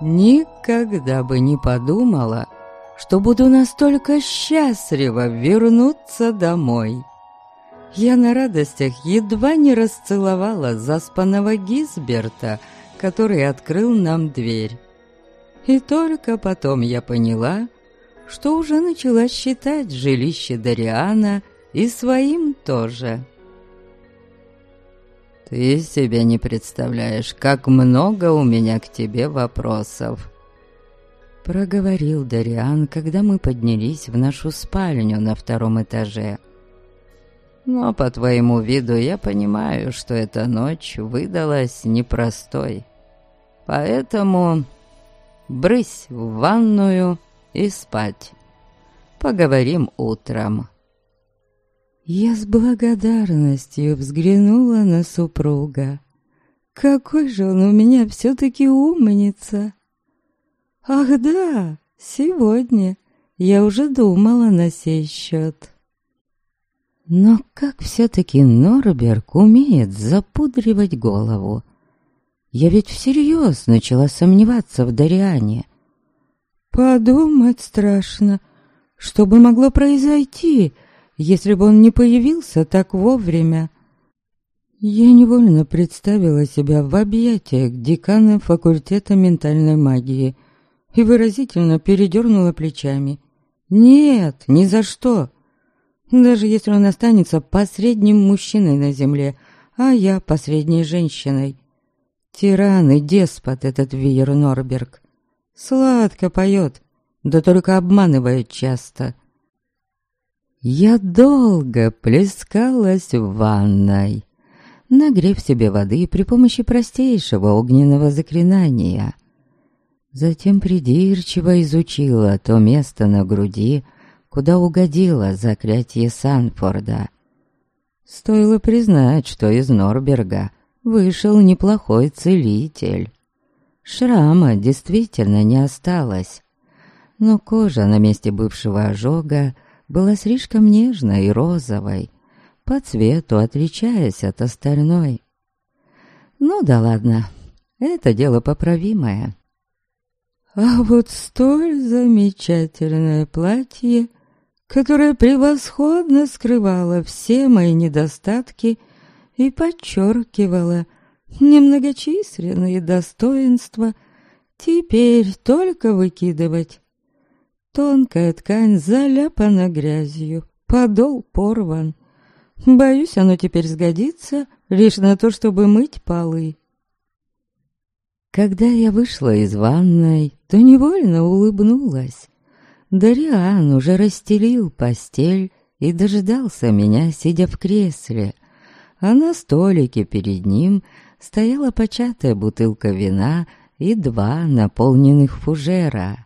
Никогда бы не подумала, что буду настолько счастлива вернуться домой. Я на радостях едва не расцеловала заспанного Гизберта, который открыл нам дверь. И только потом я поняла, что уже начала считать жилище Дариана и своим тоже. «Ты себе не представляешь, как много у меня к тебе вопросов», — проговорил Дариан, когда мы поднялись в нашу спальню на 2-м этаже. «Но по твоему виду я понимаю, что эта ночь выдалась непростой. Поэтому брысь в ванную и спать. Поговорим утром». Я с благодарностью взглянула на супруга. Какой же он у меня все-таки умница! Ах да, сегодня я уже думала на сей счет. Но как все-таки Норберг умеет запудривать голову? Я ведь всерьез начала сомневаться в Дариане. Подумать страшно, что бы могло произойти, если бы он не появился так вовремя. Я невольно представила себя в объятиях декана факультета ментальной магии и выразительно передернула плечами. Нет, ни за что. Даже если он останется последним мужчиной на земле, а я последней женщиной. Тиран и деспот этот Виер Норберг. Сладко поет, да только обманывает часто. Я долго плескалась в ванной, нагрев себе воды при помощи простейшего огненного заклинания. Затем придирчиво изучила то место на груди, куда угодило заклятие Санфорда. Стоило признать, что из Норберга вышел неплохой целитель. Шрама действительно не осталось, но кожа на месте бывшего ожога была слишком нежной и розовой, по цвету отличаясь от остальной. Ну да ладно, это дело поправимое. А вот столь замечательное платье, которое превосходно скрывало все мои недостатки и подчеркивало немногочисленные достоинства, теперь только выкидывать. Тонкая ткань заляпана грязью, подол порван. Боюсь, оно теперь сгодится лишь на то, чтобы мыть полы. Когда я вышла из ванной, то невольно улыбнулась. Дариан уже расстелил постель и дожидался меня, сидя в кресле, а на столике перед ним стояла початая бутылка вина и 2 наполненных фужера.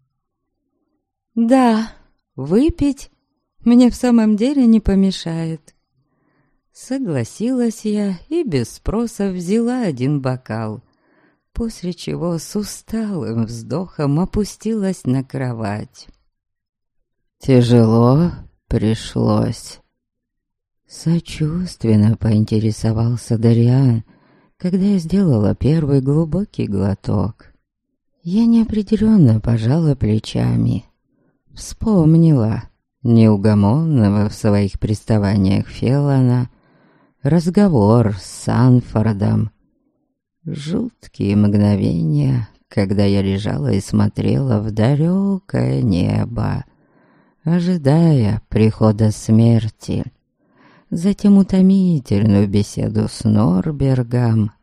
«Да, выпить мне в самом деле не помешает». Согласилась я и без спроса взяла 1 бокал, после чего с усталым вздохом опустилась на кровать. «Тяжело пришлось?» Сочувственно поинтересовался Дариан, когда я сделала первый глубокий глоток. Я неопределенно пожала плечами. Вспомнила неугомонного в своих приставаниях Феллона, разговор с Санфордом. Жуткие мгновения, когда я лежала и смотрела в далекое небо, ожидая прихода смерти. Затем утомительную беседу с Норбергом.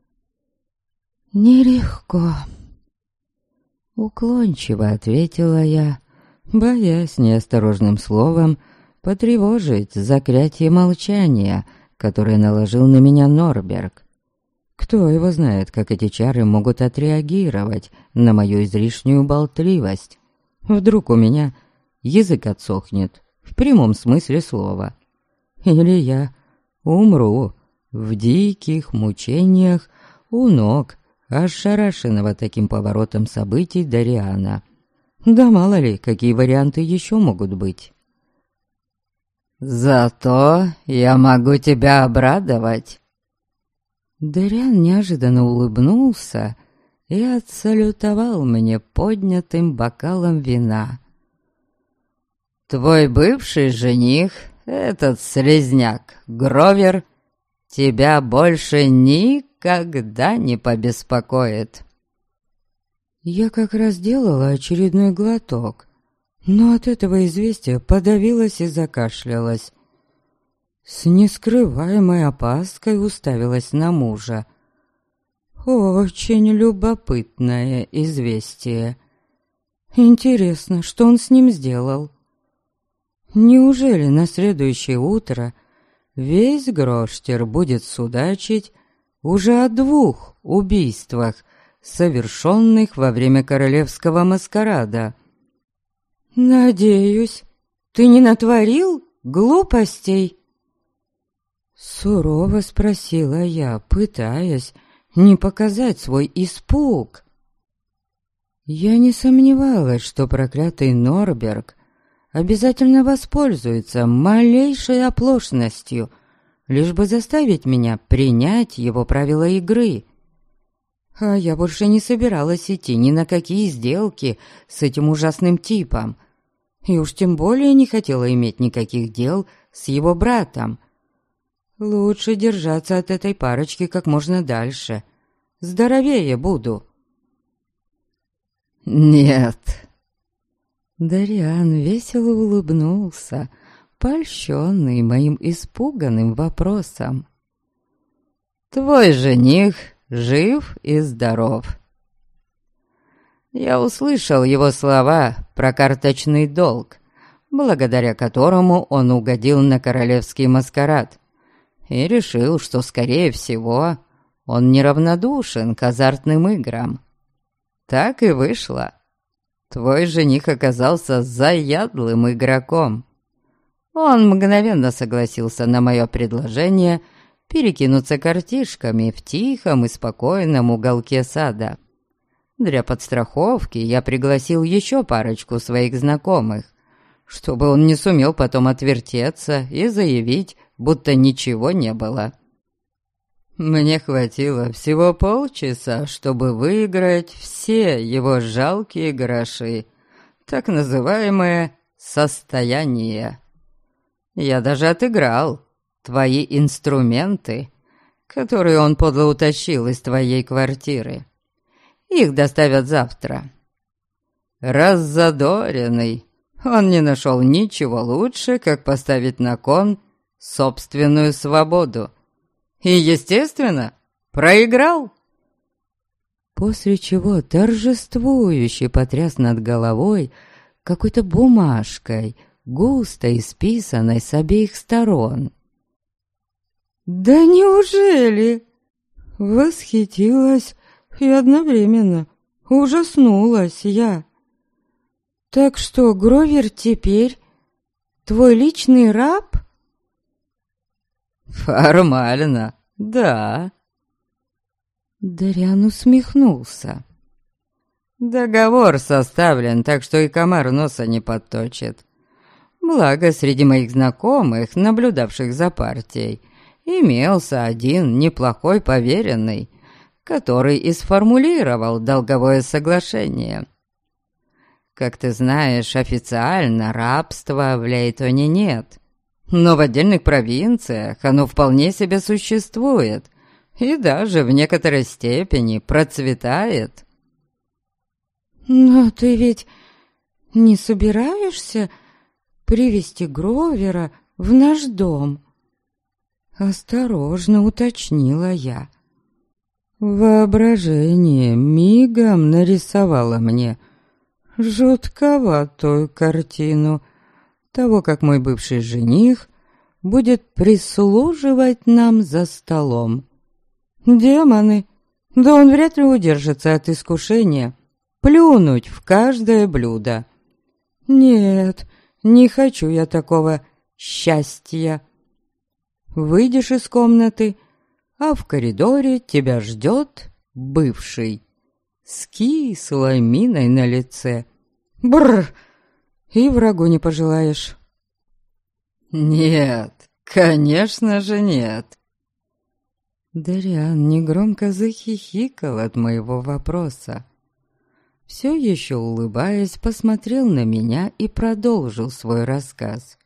«Нелегко», — уклончиво ответила я, боясь неосторожным словом потревожить заклятие молчания, которое наложил на меня Норберг. Кто его знает, как эти чары могут отреагировать на мою излишнюю болтливость? Вдруг у меня язык отсохнет, в прямом смысле слова. Или я умру в диких мучениях у ног ошарашенного таким поворотом событий Дариана. Да мало ли, какие варианты еще могут быть. «Зато я могу тебя обрадовать». Дариан неожиданно улыбнулся и отсалютовал мне поднятым бокалом вина. «Твой бывший жених, этот слизняк Гровер, тебя больше никогда не побеспокоит». Я как раз делала очередной глоток, но от этого известия подавилась и закашлялась. С нескрываемой опаской уставилась на мужа. Очень любопытное известие. Интересно, что он с ним сделал? Неужели на следующее утро весь Гроштер будет судачить уже о 2 убийствах, совершенных во время королевского маскарада? «Надеюсь, ты не натворил глупостей?» Сурово спросила я, пытаясь не показать свой испуг. Я не сомневалась, что проклятый Норберг обязательно воспользуется малейшей оплошностью, лишь бы заставить меня принять его правила игры. А я больше не собиралась идти ни на какие сделки с этим ужасным типом, и уж тем более не хотела иметь никаких дел с его братом. Лучше держаться от этой парочки как можно дальше. Здоровее буду. «Нет». Дариан весело улыбнулся, польщенный моим испуганным вопросом. «Твой жених жив и здоров». Я услышал его слова про карточный долг, благодаря которому он угодил на королевский маскарад, и решил, что, скорее всего, он неравнодушен к азартным играм. Так и вышло. Твой жених оказался заядлым игроком. Он мгновенно согласился на мое предложение перекинуться картишками в тихом и спокойном уголке сада. Для подстраховки я пригласил еще парочку своих знакомых, чтобы он не сумел потом отвертеться и заявить, будто ничего не было. Мне хватило всего полчаса, чтобы выиграть все его жалкие гроши, так называемое «состояние». Я даже отыграл твои инструменты, которые он подло утащил из твоей квартиры. Их доставят завтра. Раззадоренный, он не нашел ничего лучше, как поставить на кон собственную свободу. И, естественно, проиграл. После чего торжествующе потряс над головой какой-то бумажкой, густо исписанной с обеих сторон. «Да неужели?» Восхитилась и одновременно ужаснулась я. «Так что, Гровер теперь твой личный раб?» «Формально, да». Дариан усмехнулся. «Договор составлен, так что и комар носа не подточит. Благо, среди моих знакомых, наблюдавших за партией, имелся один неплохой поверенный, который и сформулировал долговое соглашение. Как ты знаешь, официально рабства в Лейтоне нет, но в отдельных провинциях оно вполне себе существует и даже в некоторой степени процветает». «Но ты ведь не собираешься привести Гровера в наш дом?» Осторожно уточнила я. Воображение мигом нарисовало мне жутковатую картину того, как мой бывший жених будет прислуживать нам за столом. Демоны! Да он вряд ли удержится от искушения плюнуть в каждое блюдо. Нет, не хочу я такого счастья. Выйдешь из комнаты, а в коридоре тебя ждет бывший с кислой миной на лице. Бррр! И врагу не пожелаешь. «Нет, конечно же нет». Дариан негромко захихикал от моего вопроса. Все еще улыбаясь, посмотрел на меня и продолжил свой рассказ.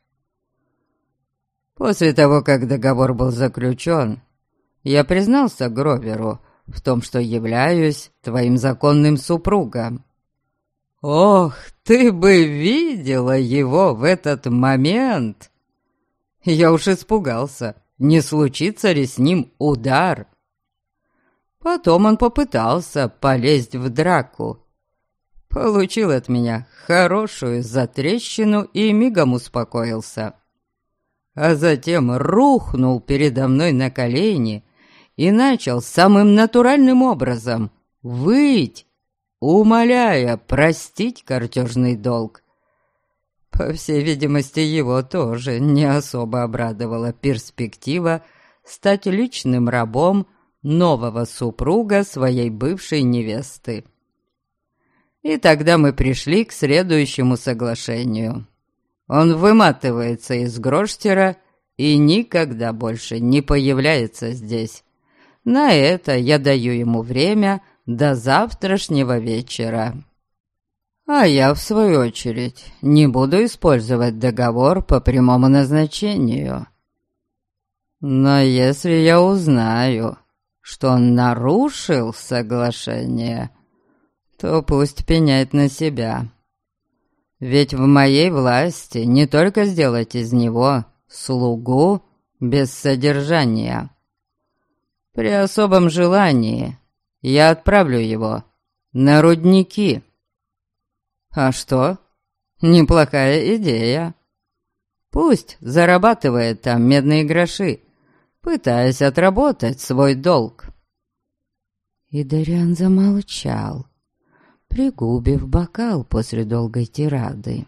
После того, как договор был заключен, я признался Гроверу в том, что являюсь твоим законным супругом. Ох, ты бы видела его в этот момент! Я уж испугался, не случится ли с ним удар. Потом он попытался полезть в драку. Получил от меня хорошую затрещину и мигом успокоился. А затем рухнул передо мной на колени и начал самым натуральным образом выть, умоляя простить картежный долг. По всей видимости, его тоже не особо обрадовала перспектива стать личным рабом нового супруга своей бывшей невесты. И тогда мы пришли к следующему соглашению. Он выматывается из Гроштера и никогда больше не появляется здесь. На это я даю ему время до завтрашнего вечера. А я, в свою очередь, не буду использовать договор по прямому назначению. Но если я узнаю, что он нарушил соглашение, то пусть пеняет на себя. Ведь в моей власти не только сделать из него слугу без содержания. При особом желании я отправлю его на рудники. А что? Неплохая идея. Пусть зарабатывает там медные гроши, пытаясь отработать свой долг. И Дариан замолчал, пригубив бокал после долгой тирады.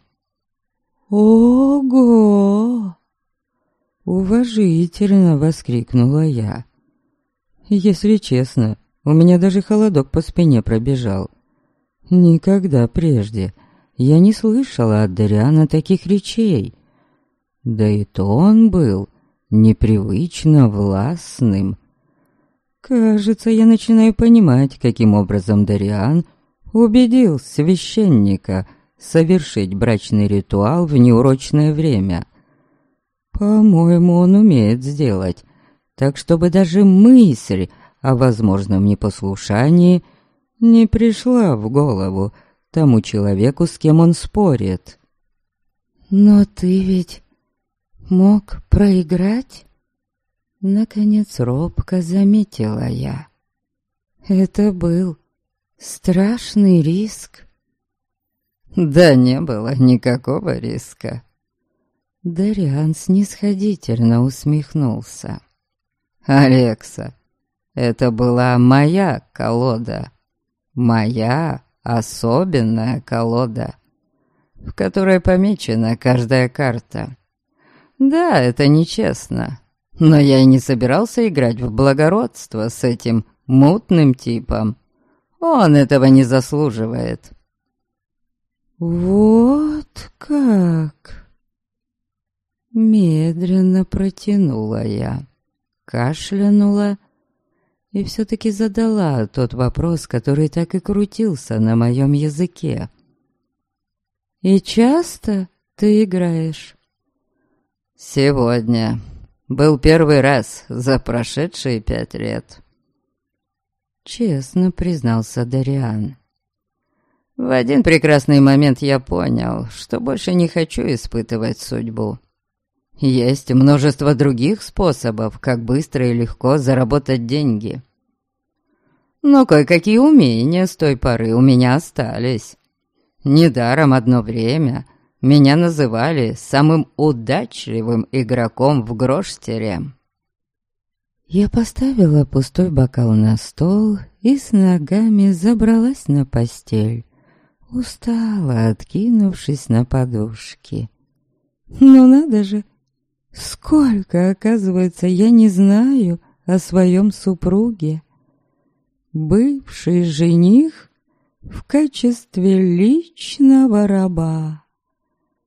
«Ого!» — уважительно воскликнула я. Если честно, у меня даже холодок по спине пробежал. Никогда прежде я не слышала от Дариана таких речей. Да и тон был непривычно властным. Кажется, я начинаю понимать, каким образом Дариан убедил священника совершить брачный ритуал в неурочное время. По-моему, он умеет сделать так, чтобы даже мысль о возможном непослушании не пришла в голову тому человеку, с кем он спорит. «Но ты ведь мог проиграть?» Наконец робко заметила я. Это был страшный риск. Да не было никакого риска. Дариан снисходительно усмехнулся. Алекса, это была моя колода. Моя особенная колода, в которой помечена каждая карта. Да, это нечестно, но я и не собирался играть в благородство с этим мутным типом. Он этого не заслуживает. Вот как? Медленно протянула я, кашлянула и все-таки задала тот вопрос, который так и крутился на моем языке. «И часто ты играешь?» «Сегодня был первый раз за прошедшие 5 лет», — честно признался Дариан. «В один прекрасный момент я понял, что больше не хочу испытывать судьбу. Есть множество других способов, как быстро и легко заработать деньги. Но кое-какие умения с той поры у меня остались. Недаром одно время меня называли самым удачливым игроком в Гроштере». Я поставила пустой бокал на стол и с ногами забралась на постель, устала, откинувшись на подушки. Ну надо же! Сколько, оказывается, я не знаю о своем супруге. Бывший жених в качестве личного раба.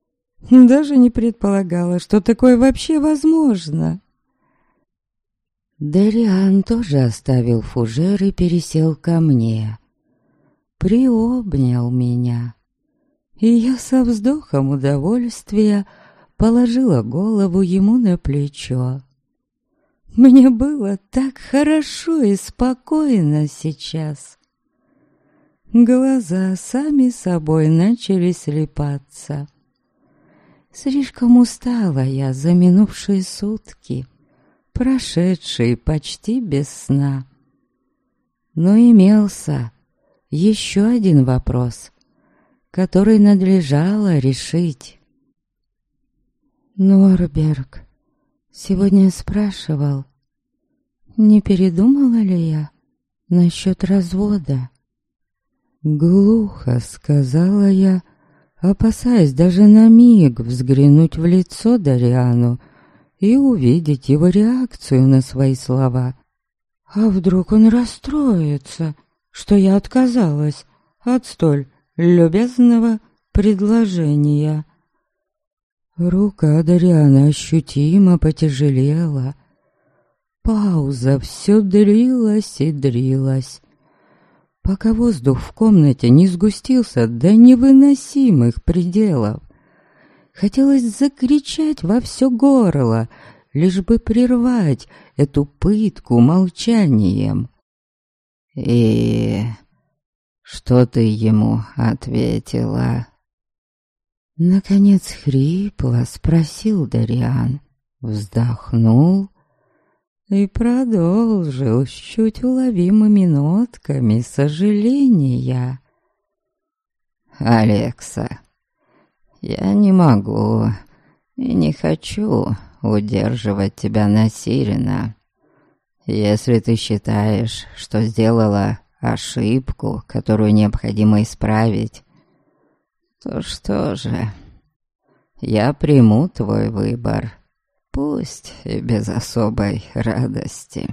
Даже не предполагала, что такое вообще возможно. Дариан тоже оставил фужер и пересел ко мне. Приобнял меня. И я со вздохом удовольствия положила голову ему на плечо. Мне было так хорошо и спокойно сейчас. Глаза сами собой начали слипаться. Слишком устала я за минувшие сутки, прошедшие почти без сна. Но имелся еще один вопрос, который надлежало решить. Норберг сегодня спрашивал, не передумала ли я насчет развода. Глухо сказала я, опасаясь даже на миг взглянуть в лицо Дариану и увидеть его реакцию на свои слова. А вдруг он расстроится, что я отказалась от столь любезного предложения. Рука Дариана ощутимо потяжелела. Пауза все длилась и длилась, пока воздух в комнате не сгустился до невыносимых пределов. Хотелось закричать во все горло, лишь бы прервать эту пытку молчанием. «И что ты ему ответила?» Наконец хрипло спросил Дариан, вздохнул и продолжил с чуть уловимыми нотками сожаления. «Алекса, я не могу и не хочу удерживать тебя насильно. Если ты считаешь, что сделала ошибку, которую необходимо исправить, то что же, я приму твой выбор, пусть и без особой радости».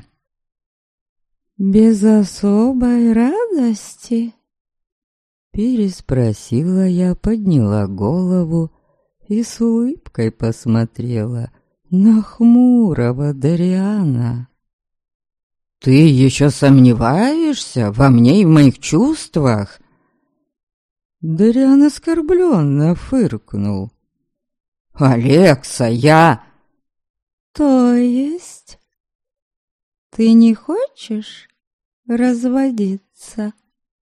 «Без особой радости?» Переспросила я, подняла голову и с улыбкой посмотрела на хмурого Дариана. «Ты еще сомневаешься во мне и в моих чувствах?» Дариан оскорбленно фыркнул. «Алекса, я...» «То есть ты не хочешь разводиться?»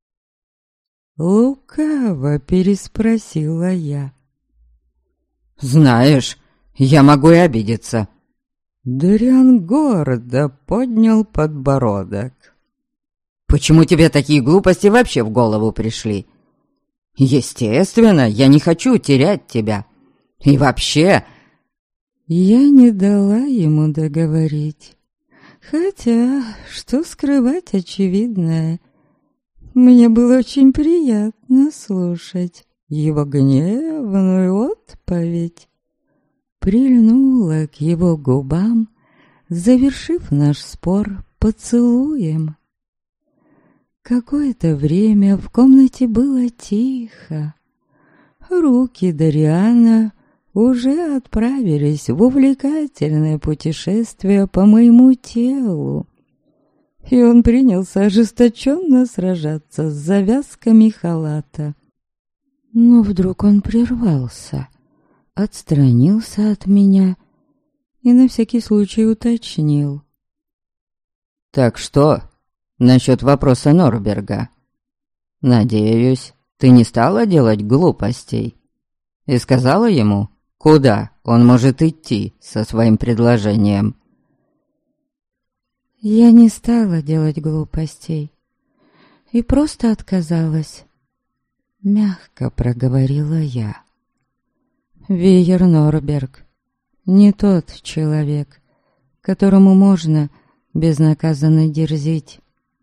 Лукаво переспросила я. «Знаешь, я могу и обидеться». Дариан гордо поднял подбородок. «Почему тебе такие глупости вообще в голову пришли? Естественно, я не хочу терять тебя. И вообще...» Я не дала ему договорить. Хотя, что скрывать очевидное, мне было очень приятно слушать его гневную отповедь. Прильнула к его губам, завершив наш спор поцелуем. Какое-то время в комнате было тихо. Руки Дариана уже отправились в увлекательное путешествие по моему телу, и он принялся ожесточенно сражаться с завязками халата. Но вдруг он прервался, отстранился от меня и на всякий случай уточнил. «Так что насчет вопроса Норберга? Надеюсь, ты не стала делать глупостей и сказала ему, куда он может идти со своим предложением?» Я не стала делать глупостей и просто отказалась. Мягко проговорила я. Вейер Норберг не тот человек, которому можно безнаказанно дерзить.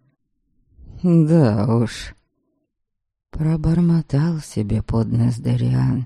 «Да уж», — пробормотал себе под нос Дариан.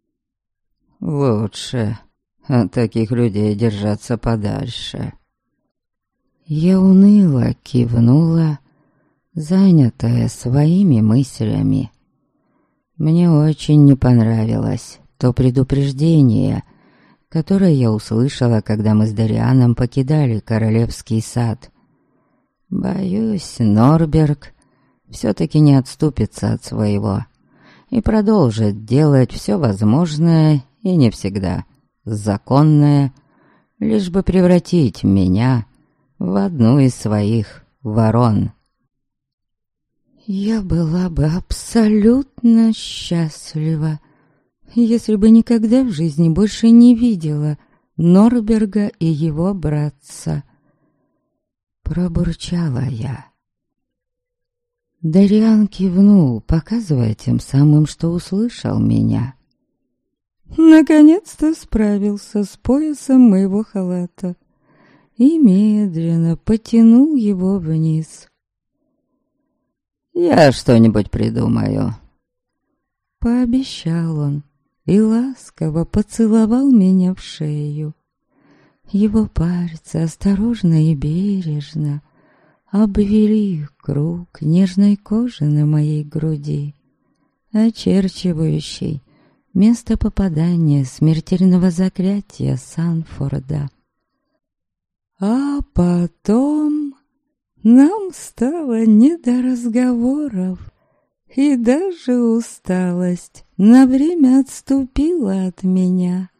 «Лучше от таких людей держаться подальше». Я уныло кивнула, занятая своими мыслями. Мне очень не понравилось то предупреждение, которое я услышала, когда мы с Дарианом покидали королевский сад. Боюсь, Норберг все-таки не отступится от своего и продолжит делать все возможное и не всегда законное, лишь бы превратить меня в одну из своих ворон. Я была бы абсолютно счастлива, если бы никогда в жизни больше не видела Норберга и его братца. Пробурчала я. Дариан кивнул, показывая тем самым, что услышал меня. Наконец-то справился с поясом моего халата и медленно потянул его вниз. «Я что-нибудь придумаю», — пообещал он и ласково поцеловал меня в шею. Его пальцы осторожно и бережно обвели круг нежной кожи на моей груди, очерчивающий место попадания смертельного заклятия Санфорда. А потом нам стало не до разговоров, и даже усталость на время отступила от меня.